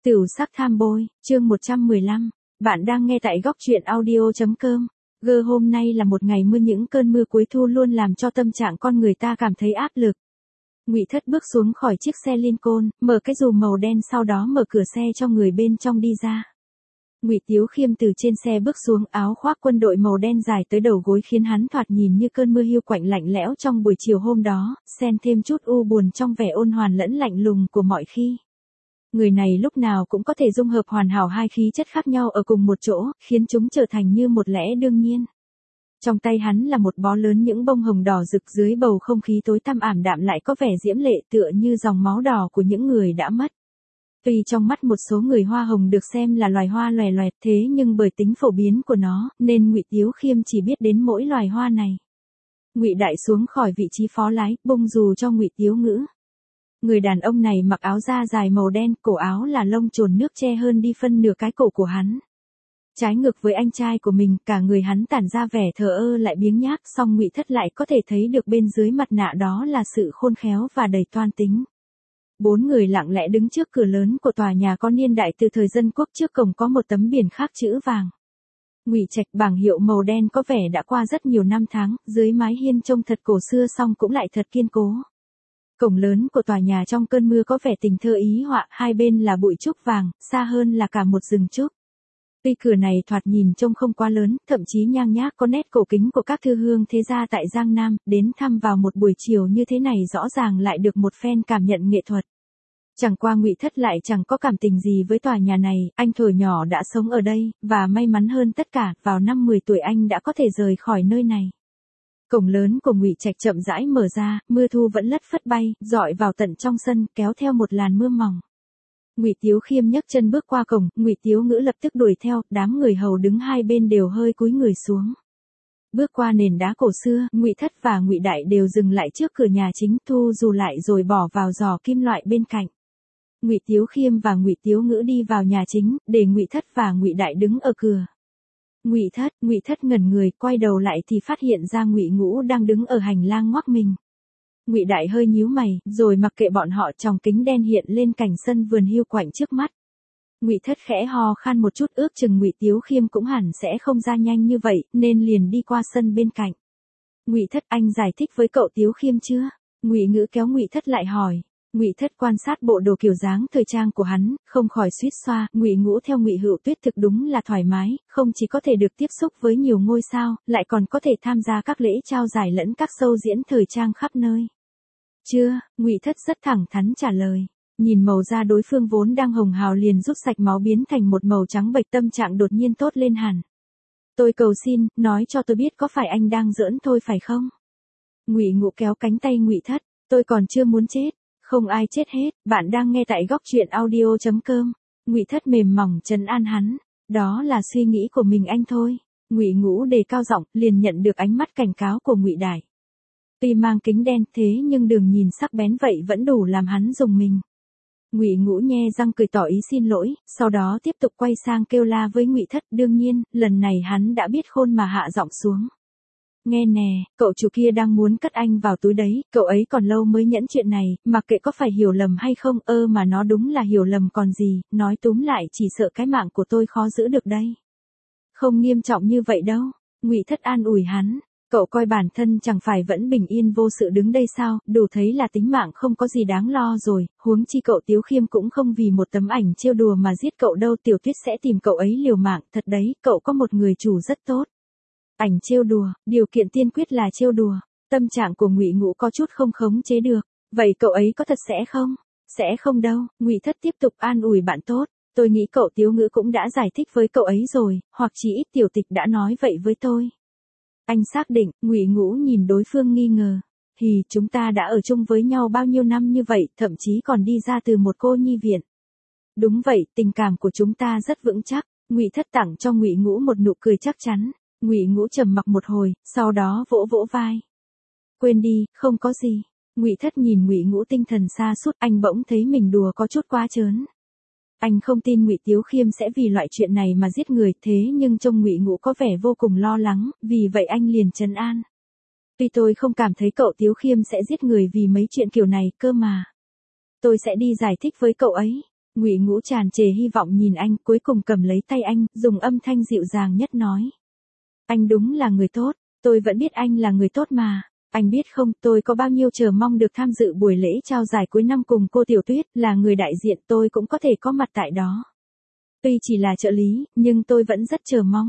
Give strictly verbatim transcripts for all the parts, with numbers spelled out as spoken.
Tửu sắc tham bôi, chương một trăm mười lăm. Bạn đang nghe tại góc truyện audio chấm com. Gơ hôm nay là một ngày mưa, những cơn mưa cuối thu luôn làm cho tâm trạng con người ta cảm thấy áp lực. Ngụy Thất bước xuống khỏi chiếc xe Lincoln, mở cái dù màu đen, sau đó mở cửa xe cho người bên trong đi ra. Ngụy Tiếu Khiêm từ trên xe bước xuống, áo khoác quân đội màu đen dài tới đầu gối khiến hắn thoạt nhìn như cơn mưa hiu quạnh lạnh lẽo trong buổi chiều hôm đó, xen thêm chút u buồn trong vẻ ôn hoàn lẫn lạnh lùng của mọi khi. Người này lúc nào cũng có thể dung hợp hoàn hảo hai khí chất khác nhau ở cùng một chỗ, khiến chúng trở thành như một lẽ đương nhiên. Trong tay hắn là một bó lớn những bông hồng đỏ rực, dưới bầu không khí tối tăm ảm đạm lại có vẻ diễm lệ, tựa như dòng máu đỏ của những người đã mất. Tuy trong mắt một số người hoa hồng được xem là loài hoa loè loẹt, thế nhưng bởi tính phổ biến của nó, nên Ngụy Tiếu Khiêm chỉ biết đến mỗi loài hoa này. Ngụy Đại xuống khỏi vị trí phó lái, bung dù cho Ngụy Tiếu Ngữ. Người đàn ông này mặc áo da dài màu đen, cổ áo là lông chồn nước che hơn đi phân nửa cái cổ của hắn. Trái ngược với anh trai của mình, cả người hắn tản ra vẻ thờ ơ lại biếng nhác, song Ngụy Thất lại có thể thấy được bên dưới mặt nạ đó là sự khôn khéo và đầy toan tính. Bốn người lặng lẽ đứng trước cửa lớn của tòa nhà có niên đại từ thời dân quốc, trước cổng có một tấm biển khắc chữ vàng. Ngụy Trạch, bảng hiệu màu đen có vẻ đã qua rất nhiều năm tháng, dưới mái hiên trông thật cổ xưa song cũng lại thật kiên cố. Cổng lớn của tòa nhà trong cơn mưa có vẻ tình thơ ý họa, hai bên là bụi trúc vàng, xa hơn là cả một rừng trúc. Tuy cửa này thoạt nhìn trông không quá lớn, thậm chí nhang nhác có nét cổ kính của các thư hương thế gia tại Giang Nam, đến thăm vào một buổi chiều như thế này rõ ràng lại được một phen cảm nhận nghệ thuật. Chẳng qua Ngụy Thất lại chẳng có cảm tình gì với tòa nhà này, anh thuở nhỏ đã sống ở đây, và may mắn hơn tất cả, vào năm mười tuổi anh đã có thể rời khỏi nơi này. Cổng lớn của Ngụy Trạch chậm rãi mở ra, mưa thu vẫn lất phất bay, rọi vào tận trong sân, kéo theo một làn mưa mỏng. Ngụy Tiếu Khiêm nhấc chân bước qua cổng, Ngụy Tiếu Ngữ lập tức đuổi theo, đám người hầu đứng hai bên đều hơi cúi người xuống. Bước qua nền đá cổ xưa, Ngụy Thất và Ngụy Đại đều dừng lại trước cửa nhà chính, thu dù lại rồi bỏ vào giò kim loại bên cạnh. Ngụy Tiếu Khiêm và Ngụy Tiếu Ngữ đi vào nhà chính, để Ngụy Thất và Ngụy Đại đứng ở cửa. Ngụy Thất, Ngụy Thất ngẩn người, quay đầu lại thì phát hiện ra Ngụy Ngũ đang đứng ở hành lang ngoắc mình. Ngụy Đại hơi nhíu mày, rồi mặc kệ bọn họ, tròng kính đen hiện lên cảnh sân vườn hiu quạnh trước mắt. Ngụy Thất khẽ ho khan một chút, ước chừng Ngụy Tiếu Khiêm cũng hẳn sẽ không ra nhanh như vậy, nên liền đi qua sân bên cạnh. Ngụy Thất, anh giải thích với cậu Tiếu Khiêm chưa? Ngụy Ngữ kéo Ngụy Thất lại hỏi. Ngụy Thất quan sát bộ đồ kiểu dáng thời trang của hắn, không khỏi suýt xoa. Ngụy Ngũ theo Ngụy Hữu Tuyết thực đúng là thoải mái, không chỉ có thể được tiếp xúc với nhiều ngôi sao, lại còn có thể tham gia các lễ trao giải lẫn các show diễn thời trang khắp nơi. Chưa, Ngụy Thất rất thẳng thắn trả lời. Nhìn màu da đối phương vốn đang hồng hào liền rút sạch máu biến thành một màu trắng bệch, tâm trạng đột nhiên tốt lên hẳn. Tôi cầu xin, nói cho tôi biết có phải anh đang giỡn thôi phải không? Ngụy Ngũ kéo cánh tay Ngụy Thất, tôi còn chưa muốn chết. Không ai chết hết, bạn đang nghe tại góc truyện audio chấm com. Ngụy Thất mềm mỏng trấn an hắn, đó là suy nghĩ của mình anh thôi. Ngụy Ngũ đề cao giọng, liền nhận được ánh mắt cảnh cáo của Ngụy Đại. Tuy mang kính đen, thế nhưng đường nhìn sắc bén vậy vẫn đủ làm hắn rùng mình. Ngụy Ngũ nhe răng cười tỏ ý xin lỗi, sau đó tiếp tục quay sang kêu la với Ngụy Thất, đương nhiên, lần này hắn đã biết khôn mà hạ giọng xuống. Nghe nè, cậu chủ kia đang muốn cất anh vào túi đấy, cậu ấy còn lâu mới nhẫn chuyện này, mặc kệ có phải hiểu lầm hay không, ơ mà nó đúng là hiểu lầm còn gì, nói túm lại chỉ sợ cái mạng của tôi khó giữ được đây. Không nghiêm trọng như vậy đâu, Ngụy Thất an ủi hắn, cậu coi bản thân chẳng phải vẫn bình yên vô sự đứng đây sao, đủ thấy là tính mạng không có gì đáng lo rồi, huống chi cậu Tiếu Khiêm cũng không vì một tấm ảnh trêu đùa mà giết cậu đâu, Tiểu Tuyết sẽ tìm cậu ấy liều mạng, thật đấy, cậu có một người chủ rất tốt. Ảnh trêu đùa, điều kiện tiên quyết là trêu đùa. Tâm trạng của Ngụy Ngũ có chút không khống chế được. Vậy cậu ấy có thật sẽ không? Sẽ không đâu. Ngụy Thất tiếp tục an ủi bạn tốt. Tôi nghĩ cậu Tiếu Ngữ cũng đã giải thích với cậu ấy rồi, hoặc chỉ ít Tiểu Tịch đã nói vậy với tôi. Anh xác định. Ngụy Ngũ nhìn đối phương nghi ngờ. Thì chúng ta đã ở chung với nhau bao nhiêu năm như vậy, thậm chí còn đi ra từ một cô nhi viện. Đúng vậy, tình cảm của chúng ta rất vững chắc. Ngụy Thất tặng cho Ngụy Ngũ một nụ cười chắc chắn. Ngụy Ngũ trầm mặc một hồi, sau đó vỗ vỗ vai. Quên đi, không có gì. Ngụy Thất nhìn Ngụy Ngũ tinh thần sa sút, anh bỗng thấy mình đùa có chút quá trớn. Anh không tin Ngụy Tiếu Khiêm sẽ vì loại chuyện này mà giết người, thế nhưng trông Ngụy Ngũ có vẻ vô cùng lo lắng, vì vậy anh liền trấn an. Tuy tôi không cảm thấy cậu Tiếu Khiêm sẽ giết người vì mấy chuyện kiểu này cơ mà. Tôi sẽ đi giải thích với cậu ấy. Ngụy Ngũ tràn trề hy vọng nhìn anh, cuối cùng cầm lấy tay anh, dùng âm thanh dịu dàng nhất nói. Anh đúng là người tốt, tôi vẫn biết anh là người tốt mà. Anh biết không, tôi có bao nhiêu chờ mong được tham dự buổi lễ trao giải cuối năm cùng cô Tiểu Tuyết, là người đại diện tôi cũng có thể có mặt tại đó. Tuy chỉ là trợ lý, nhưng tôi vẫn rất chờ mong.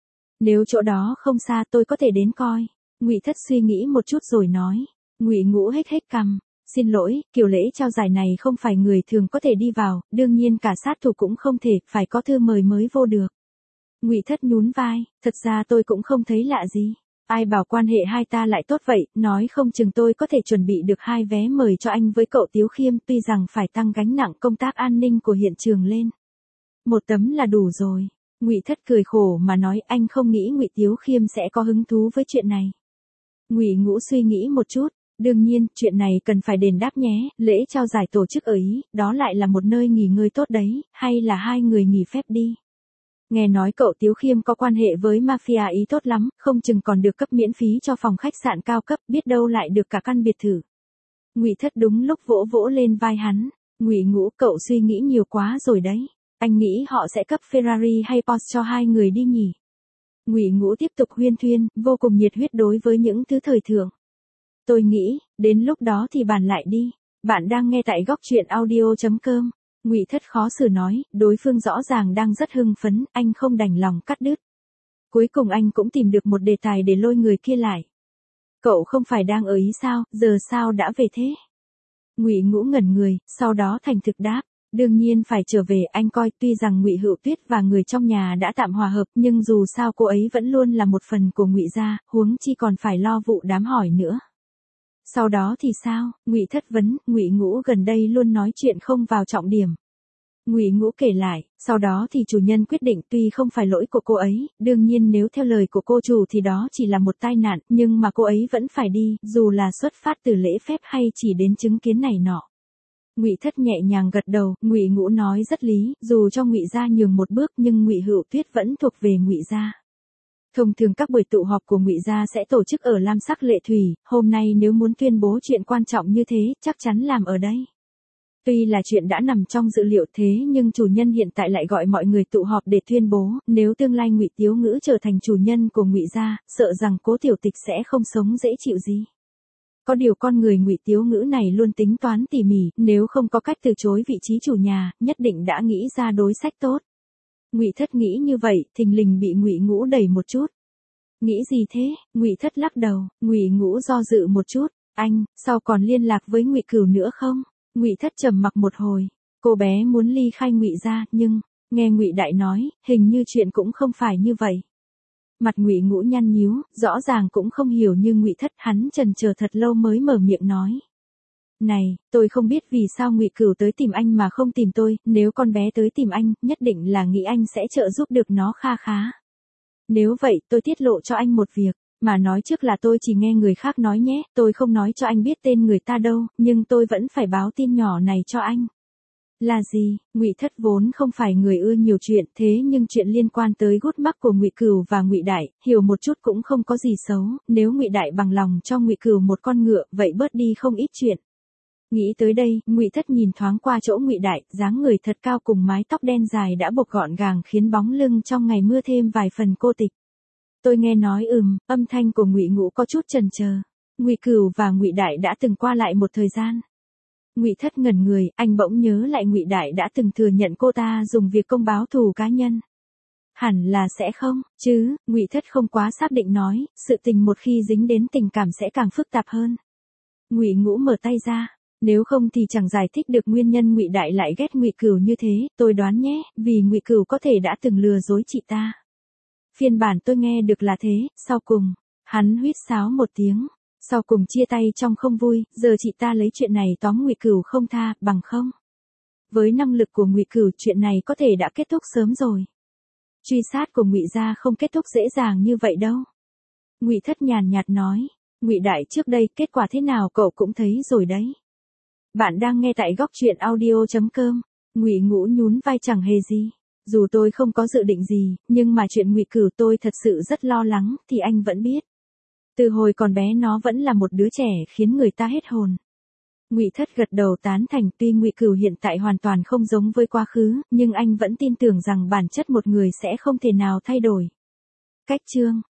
Nếu chỗ đó không xa tôi có thể đến coi. Ngụy Thất suy nghĩ một chút rồi nói. Ngụy Ngũ hếch hếch cằm. Xin lỗi, kiểu lễ trao giải này không phải người thường có thể đi vào, đương nhiên cả sát thủ cũng không thể, phải có thư mời mới vô được. Ngụy Thất nhún vai, thật ra tôi cũng không thấy lạ gì. Ai bảo quan hệ hai ta lại tốt vậy, nói không chừng tôi có thể chuẩn bị được hai vé mời cho anh với cậu Tiếu Khiêm, tuy rằng phải tăng gánh nặng công tác an ninh của hiện trường lên. Một tấm là đủ rồi. Ngụy Thất cười khổ mà nói, anh không nghĩ Ngụy Tiếu Khiêm sẽ có hứng thú với chuyện này. Ngụy Ngũ suy nghĩ một chút, đương nhiên, chuyện này cần phải đền đáp nhé, lễ trao giải tổ chức ở Ý, đó lại là một nơi nghỉ ngơi tốt đấy, hay là hai người nghỉ phép đi. Nghe nói cậu Tiếu Khiêm có quan hệ với mafia Ý tốt lắm, không chừng còn được cấp miễn phí cho phòng khách sạn cao cấp, biết đâu lại được cả căn biệt thự. Ngụy Thất đúng lúc vỗ vỗ lên vai hắn. Ngụy Ngũ, cậu suy nghĩ nhiều quá rồi đấy. Anh nghĩ họ sẽ cấp Ferrari hay Porsche cho hai người đi nhỉ? Ngụy Ngũ tiếp tục huyên thuyên, vô cùng nhiệt huyết đối với những thứ thời thượng. Tôi nghĩ, đến lúc đó thì bàn lại đi. Bạn đang nghe tại góc truyện audio chấm com. Ngụy Thất khó xử nói, đối phương rõ ràng đang rất hưng phấn, anh không đành lòng cắt đứt. Cuối cùng anh cũng tìm được một đề tài để lôi người kia lại. Cậu không phải đang ở Ý sao, giờ sao đã về thế? Ngụy Ngũ ngẩn người, sau đó thành thực đáp. Đương nhiên phải trở về, anh coi, tuy rằng Ngụy Hữu Tuyết và người trong nhà đã tạm hòa hợp, nhưng dù sao cô ấy vẫn luôn là một phần của Ngụy gia, huống chi còn phải lo vụ đám hỏi nữa. Sau đó thì sao? Ngụy Thất vấn, Ngụy Ngũ gần đây luôn nói chuyện không vào trọng điểm. Ngụy Ngũ kể lại, sau đó thì chủ nhân quyết định, tuy không phải lỗi của cô ấy, đương nhiên nếu theo lời của cô chủ thì đó chỉ là một tai nạn, nhưng mà cô ấy vẫn phải đi, dù là xuất phát từ lễ phép hay chỉ đến chứng kiến này nọ. Ngụy Thất nhẹ nhàng gật đầu, Ngụy Ngũ nói rất lý, dù cho Ngụy gia nhường một bước nhưng Ngụy Hữu Tuyết vẫn thuộc về Ngụy gia. Thông thường các buổi tụ họp của Ngụy gia sẽ tổ chức ở Lam Sắc Lệ Thủy, hôm nay nếu muốn tuyên bố chuyện quan trọng như thế, chắc chắn làm ở đây. Tuy là chuyện đã nằm trong dự liệu thế nhưng chủ nhân hiện tại lại gọi mọi người tụ họp để tuyên bố, nếu tương lai Ngụy Tiếu Ngữ trở thành chủ nhân của Ngụy gia, sợ rằng Cố Tiểu Tịch sẽ không sống dễ chịu gì. Có điều con người Ngụy Tiếu Ngữ này luôn tính toán tỉ mỉ, nếu không có cách từ chối vị trí chủ nhà, nhất định đã nghĩ ra đối sách tốt. Ngụy Thất nghĩ như vậy, thình lình bị Ngụy Ngũ đẩy một chút. Nghĩ gì thế? Ngụy Thất lắc đầu, Ngụy Ngũ do dự một chút, anh, sao còn liên lạc với Ngụy Cửu nữa không? Ngụy Thất trầm mặc một hồi, cô bé muốn ly khai Ngụy gia, nhưng nghe Ngụy Đại nói, hình như chuyện cũng không phải như vậy. Mặt Ngụy Ngũ nhăn nhíu, rõ ràng cũng không hiểu như Ngụy Thất, hắn chần chờ thật lâu mới mở miệng nói. Này, tôi không biết vì sao Ngụy Cửu tới tìm anh mà không tìm tôi, nếu con bé tới tìm anh, nhất định là nghĩ anh sẽ trợ giúp được nó kha khá. Nếu vậy, tôi tiết lộ cho anh một việc, mà nói trước là tôi chỉ nghe người khác nói nhé, tôi không nói cho anh biết tên người ta đâu, nhưng tôi vẫn phải báo tin nhỏ này cho anh. Là gì? Ngụy Thất vốn không phải người ưa nhiều chuyện, thế nhưng chuyện liên quan tới gút mắc của Ngụy Cửu và Ngụy Đại, hiểu một chút cũng không có gì xấu, nếu Ngụy Đại bằng lòng cho Ngụy Cửu một con ngựa, vậy bớt đi không ít chuyện. Nghĩ tới đây, Ngụy Thất nhìn thoáng qua chỗ Ngụy Đại, dáng người thật cao cùng mái tóc đen dài đã buộc gọn gàng khiến bóng lưng trong ngày mưa thêm vài phần cô tịch. Tôi nghe nói ừm, âm thanh của Ngụy Ngũ có chút chần chờ. Ngụy Cửu và Ngụy Đại đã từng qua lại một thời gian. Ngụy Thất ngẩn người, anh bỗng nhớ lại Ngụy Đại đã từng thừa nhận cô ta dùng việc công báo thù cá nhân. Hẳn là sẽ không, chứ, Ngụy Thất không quá xác định nói, sự tình một khi dính đến tình cảm sẽ càng phức tạp hơn. Ngụy Ngũ mở tay ra, nếu không thì chẳng giải thích được nguyên nhân Ngụy Đại lại ghét Ngụy Cửu như thế, tôi đoán nhé, vì Ngụy Cửu có thể đã từng lừa dối chị ta. Phiên bản tôi nghe được là thế, sau cùng, hắn huýt sáo một tiếng. Sau cùng chia tay trong không vui, giờ chị ta lấy chuyện này tóm Ngụy Cửu không tha, bằng không. Với năng lực của Ngụy Cửu chuyện này có thể đã kết thúc sớm rồi. Truy sát của Ngụy gia không kết thúc dễ dàng như vậy đâu. Ngụy Thất nhàn nhạt nói, Ngụy Đại trước đây kết quả thế nào cậu cũng thấy rồi đấy. Bạn đang nghe tại góc truyện audio chấm com, Ngụy Ngũ nhún vai chẳng hề gì. Dù tôi không có dự định gì, nhưng mà chuyện Ngụy Cửu tôi thật sự rất lo lắng, thì anh vẫn biết. Từ hồi còn bé nó vẫn là một đứa trẻ khiến người ta hết hồn. Ngụy Thất gật đầu tán thành, tuy Ngụy Cửu hiện tại hoàn toàn không giống với quá khứ, nhưng anh vẫn tin tưởng rằng bản chất một người sẽ không thể nào thay đổi. Cách chương